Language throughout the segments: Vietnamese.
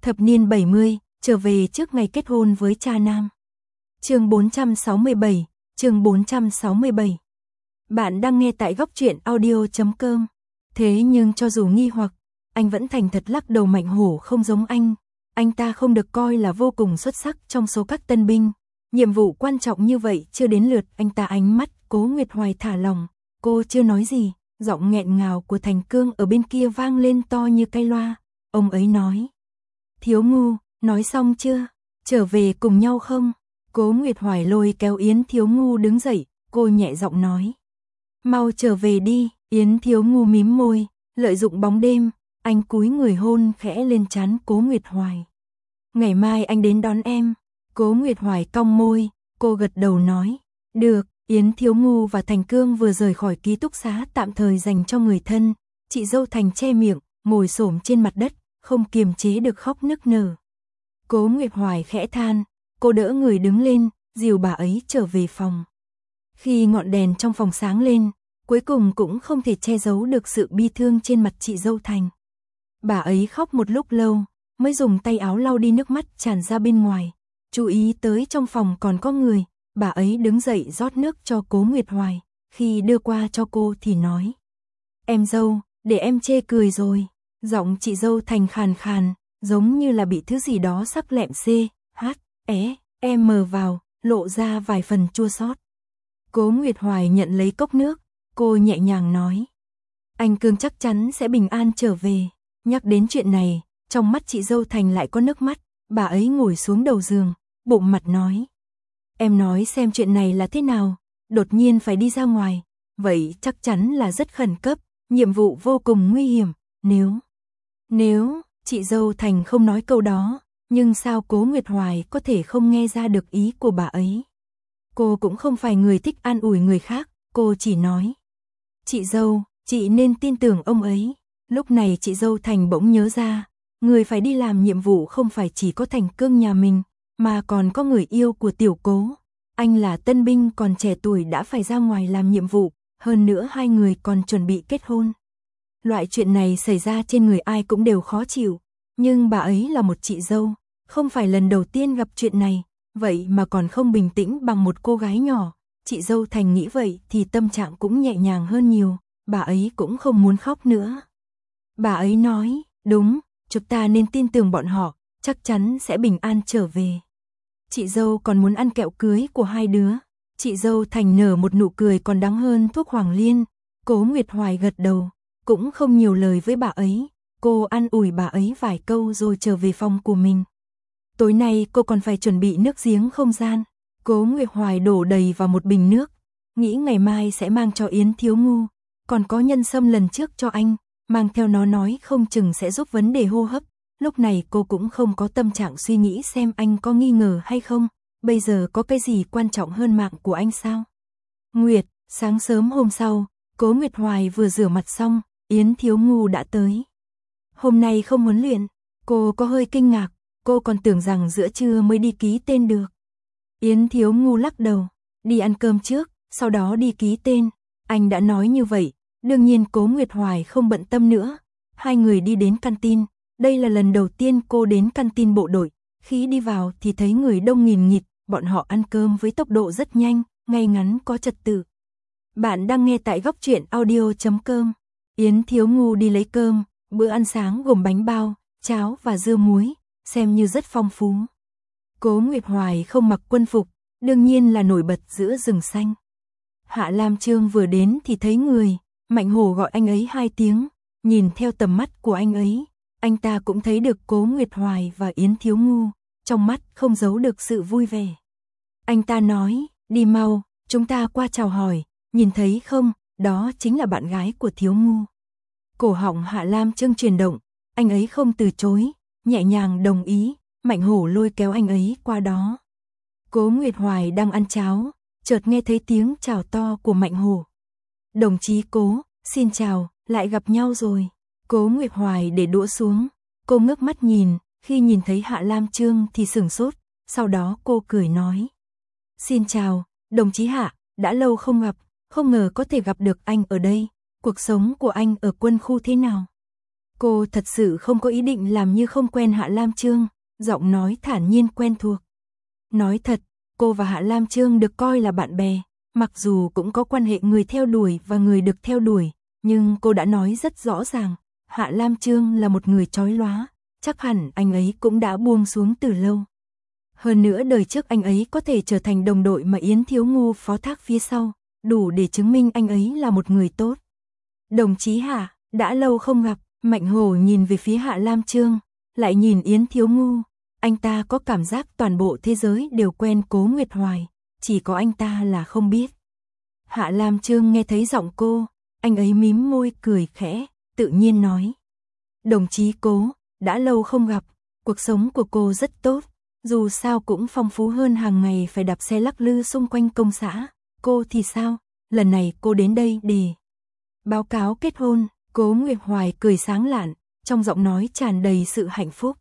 Thập niên 70, trở về trước ngày kết hôn với cha nam. Chương 467, chương 467. Bạn đang nghe tại góc truyện audio.com. Thế nhưng cho dù nghi hoặc, anh vẫn thành thật lắc đầu. Mạnh Hổ không giống anh ta không được coi là vô cùng xuất sắc trong số các tân binh. Nhiệm vụ quan trọng như vậy chưa đến lượt anh ta. Ánh mắt Cố Nguyệt Hoài thả lỏng, cô chưa nói gì, giọng nghẹn ngào của Thành Cương ở bên kia vang lên to như cây loa. Ông ấy nói: Thiếu Ngu, nói xong chưa? Trở về cùng nhau không? Cố Nguyệt Hoài lôi kéo Yến Thiếu Ngu đứng dậy, cô nhẹ giọng nói: Mau trở về đi. Yến Thiếu Ngu mím môi, lợi dụng bóng đêm, anh cúi người hôn khẽ lên trán Cố Nguyệt Hoài. Ngày mai anh đến đón em. Cố Nguyệt Hoài cong môi, cô gật đầu nói: Được. Yến Thiếu Ngu và Thành Cương vừa rời khỏi ký túc xá tạm thời dành cho người thân, chị dâu Thành che miệng, ngồi xổm trên mặt đất, không kiềm chế được khóc nức nở. Cố Nguyệt Hoài khẽ than, cô đỡ người đứng lên, dìu bà ấy trở về phòng. Khi ngọn đèn trong phòng sáng lên, cuối cùng cũng không thể che giấu được sự bi thương trên mặt chị dâu Thành. Bà ấy khóc một lúc lâu, mới dùng tay áo lau đi nước mắt tràn ra bên ngoài. Chú ý tới trong phòng còn có người, bà ấy đứng dậy rót nước cho Cố Nguyệt Hoài. Khi đưa qua cho cô thì nói: Em dâu, để em chê cười rồi. Giọng chị dâu Thành khàn khàn, giống như là bị thứ gì đó sắc lẹm mờ vào, lộ ra vài phần chua xót. Cố Nguyệt Hoài nhận lấy cốc nước, cô nhẹ nhàng nói: Anh Cương chắc chắn sẽ bình an trở về. Nhắc đến chuyện này, trong mắt chị dâu Thành lại có nước mắt. Bà ấy ngồi xuống đầu giường, bụng mặt nói: Em nói xem chuyện này là thế nào, đột nhiên phải đi ra ngoài, vậy chắc chắn là rất khẩn cấp, nhiệm vụ vô cùng nguy hiểm. Nếu, chị dâu Thành không nói câu đó, nhưng sao Cố Nguyệt Hoài có thể không nghe ra được ý của bà ấy. Cô cũng không phải người thích an ủi người khác, cô chỉ nói: Chị dâu, chị nên tin tưởng ông ấy. Lúc này chị dâu Thành bỗng nhớ ra, người phải đi làm nhiệm vụ không phải chỉ có Thành Cương nhà mình, mà còn có người yêu của Tiểu Cố. Anh là tân binh còn trẻ tuổi đã phải ra ngoài làm nhiệm vụ, hơn nữa hai người còn chuẩn bị kết hôn. Loại chuyện này xảy ra trên người ai cũng đều khó chịu, nhưng bà ấy là một chị dâu, không phải lần đầu tiên gặp chuyện này, vậy mà còn không bình tĩnh bằng một cô gái nhỏ. Chị dâu Thành nghĩ vậy thì tâm trạng cũng nhẹ nhàng hơn nhiều, bà ấy cũng không muốn khóc nữa. Bà ấy nói: Đúng, chúng ta nên tin tưởng bọn họ, chắc chắn sẽ bình an trở về. Chị dâu còn muốn ăn kẹo cưới của hai đứa. Chị dâu Thành nở một nụ cười còn đắng hơn thuốc hoàng liên. Cố Nguyệt Hoài gật đầu, cũng không nhiều lời với bà ấy. Cô an ủi bà ấy vài câu rồi trở về phòng của mình. Tối nay cô còn phải chuẩn bị nước giếng không gian. Cố Nguyệt Hoài đổ đầy vào một bình nước, nghĩ ngày mai sẽ mang cho Yến Thiếu Ngu. Còn có nhân sâm lần trước cho anh, mang theo nó nói không chừng sẽ giúp vấn đề hô hấp. Lúc này cô cũng không có tâm trạng suy nghĩ xem anh có nghi ngờ hay không. Bây giờ có cái gì quan trọng hơn mạng của anh sao? Sáng sớm hôm sau, Cố Nguyệt Hoài vừa rửa mặt xong, Yến Thiếu Ngu đã tới. Hôm nay không huấn luyện, cô có hơi kinh ngạc, cô còn tưởng rằng giữa trưa mới đi ký tên được. Yến Thiếu Ngu lắc đầu: Đi ăn cơm trước, sau đó đi ký tên. Anh đã nói như vậy, đương nhiên Cố Nguyệt Hoài không bận tâm nữa. Hai người đi đến canteen. Đây là lần đầu tiên cô đến canteen bộ đội. Khi đi vào thì thấy người đông nghìn nghịt, bọn họ ăn cơm với tốc độ rất nhanh, ngay ngắn có trật tự. Bạn đang nghe tại góc truyện audio.com. Yến Thiếu Ngu đi lấy cơm, bữa ăn sáng gồm bánh bao, cháo và dưa muối, xem như rất phong phú. Cố Nguyệt Hoài không mặc quân phục, đương nhiên là nổi bật giữa rừng xanh. Hạ Lam Trương vừa đến thì thấy người, Mạnh Hổ gọi anh ấy 2 tiếng, nhìn theo tầm mắt của anh ấy. Anh ta cũng thấy được Cố Nguyệt Hoài và Yến Thiếu Ngu, trong mắt không giấu được sự vui vẻ. Anh ta nói: Đi mau, chúng ta qua chào hỏi, nhìn thấy không, đó chính là bạn gái của Thiếu Ngu. Cổ họng Hạ Lam Trương chuyển động, anh ấy không từ chối, nhẹ nhàng đồng ý. Mạnh Hổ lôi kéo anh ấy qua đó. Cố Nguyệt Hoài đang ăn cháo, chợt nghe thấy tiếng chào to của Mạnh Hổ. Đồng chí Cố, xin chào, lại gặp nhau rồi. Cố Nguyệt Hoài để đũa xuống, cô ngước mắt nhìn, khi nhìn thấy Hạ Lam Trương thì sửng sốt, sau đó cô cười nói: Xin chào, đồng chí Hạ, đã lâu không gặp, không ngờ có thể gặp được anh ở đây, cuộc sống của anh ở quân khu thế nào? Cô thật sự không có ý định làm như không quen Hạ Lam Chương, giọng nói thản nhiên quen thuộc. Nói thật, cô và Hạ Lam Chương được coi là bạn bè, mặc dù cũng có quan hệ người theo đuổi và người được theo đuổi, nhưng cô đã nói rất rõ ràng, Hạ Lam Chương là một người chói lóa, chắc hẳn anh ấy cũng đã buông xuống từ lâu. Hơn nữa đời trước anh ấy có thể trở thành đồng đội mà Yến Thiếu Ngu phó thác phía sau, đủ để chứng minh anh ấy là một người tốt. Đồng chí Hạ, đã lâu không gặp, Mạnh Hổ nhìn về phía Hạ Lam Chương, lại nhìn Yến Thiếu Ngu, anh ta có cảm giác toàn bộ thế giới đều quen Cố Nguyệt Hoài, chỉ có anh ta là không biết. Hạ Lam Chương nghe thấy giọng cô, anh ấy mím môi cười khẽ, tự nhiên nói. Đồng chí Cố, đã lâu không gặp, cuộc sống của cô rất tốt, dù sao cũng phong phú hơn hàng ngày phải đạp xe lắc lư xung quanh công xã. Cô thì sao, lần này cô đến đây để báo cáo kết hôn. Cố Nguyệt Hoài cười sáng lạn, trong giọng nói tràn đầy sự hạnh phúc.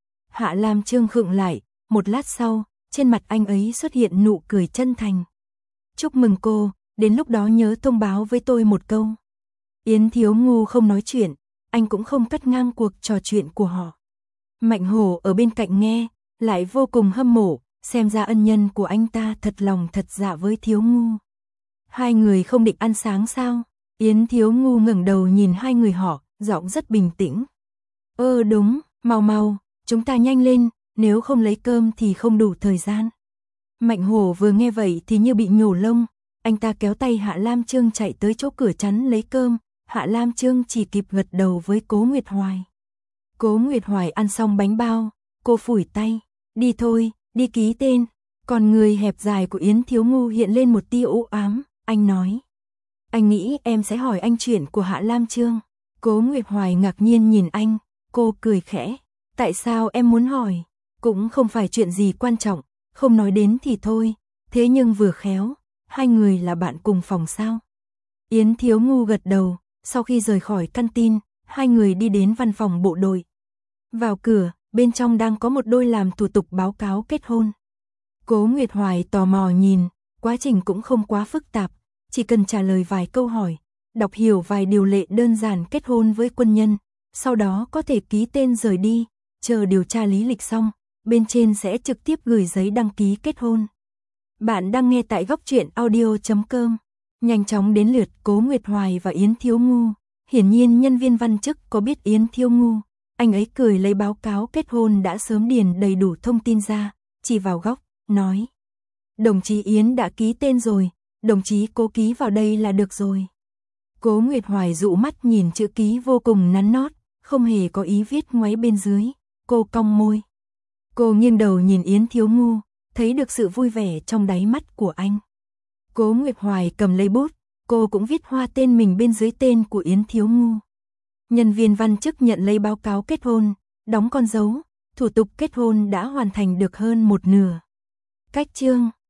Hạ Lam Chương khựng lại, một lát sau, trên mặt anh ấy xuất hiện nụ cười chân thành. Chúc mừng cô, đến lúc đó nhớ thông báo với tôi một câu. Yến Thiếu Ngu không nói chuyện, anh cũng không cắt ngang cuộc trò chuyện của họ. Mạnh Hổ ở bên cạnh nghe, lại vô cùng hâm mộ, xem ra ân nhân của anh ta thật lòng thật dạ với Thiếu Ngu. Hai người không định ăn sáng sao? Yến Thiếu Ngu ngẩng đầu nhìn hai người họ, giọng rất bình tĩnh. Đúng, mau, chúng ta nhanh lên, nếu không lấy cơm thì không đủ thời gian. Mạnh Hổ vừa nghe vậy thì như bị nhổ lông, anh ta kéo tay Hạ Lam Chương chạy tới chỗ cửa chắn lấy cơm, Hạ Lam Chương chỉ kịp gật đầu với Cố Nguyệt Hoài. Cố Nguyệt Hoài ăn xong bánh bao, cô phủi tay, đi thôi, đi ký tên. Còn người hẹp dài của Yến Thiếu Ngu hiện lên một tia u ám, anh nói. Anh nghĩ em sẽ hỏi anh chuyện của Hạ Lam Chương. Cố Nguyệt Hoài ngạc nhiên nhìn anh, cô cười khẽ. Tại sao em muốn hỏi? Cũng không phải chuyện gì quan trọng, không nói đến thì thôi. Thế nhưng vừa khéo, hai người là bạn cùng phòng sao? Yến Thiếu Ngu gật đầu, sau khi rời khỏi căn tin, hai người đi đến văn phòng bộ đội. Vào cửa, bên trong đang có một đôi làm thủ tục báo cáo kết hôn. Cố Nguyệt Hoài tò mò nhìn, quá trình cũng không quá phức tạp, chỉ cần trả lời vài câu hỏi, đọc hiểu vài điều lệ đơn giản kết hôn với quân nhân, sau đó có thể ký tên rời đi, chờ điều tra lý lịch xong, bên trên sẽ trực tiếp gửi giấy đăng ký kết hôn. Bạn đang nghe tại Góc Truyện Audio.com. Nhanh chóng đến lượt Cố Nguyệt Hoài và Yến Thiếu Ngu, hiển nhiên nhân viên văn chức có biết Yến Thiếu Ngu, anh ấy cười lấy báo cáo kết hôn đã sớm điền đầy đủ thông tin ra, chỉ vào góc, nói. Đồng chí Yến đã ký tên rồi, đồng chí Cố ký vào đây là được rồi. Cố Nguyệt Hoài dụ mắt nhìn chữ ký vô cùng nắn nót, không hề có ý viết ngoáy bên dưới, cô cong môi. Cô nghiêng đầu nhìn Yến Thiếu Ngu, thấy được sự vui vẻ trong đáy mắt của anh. Cố Nguyệt Hoài cầm lấy bút, cô cũng viết hoa tên mình bên dưới tên của Yến Thiếu Ngu. Nhân viên văn chức nhận lấy báo cáo kết hôn, đóng con dấu, thủ tục kết hôn đã hoàn thành được hơn một nửa. Cách chương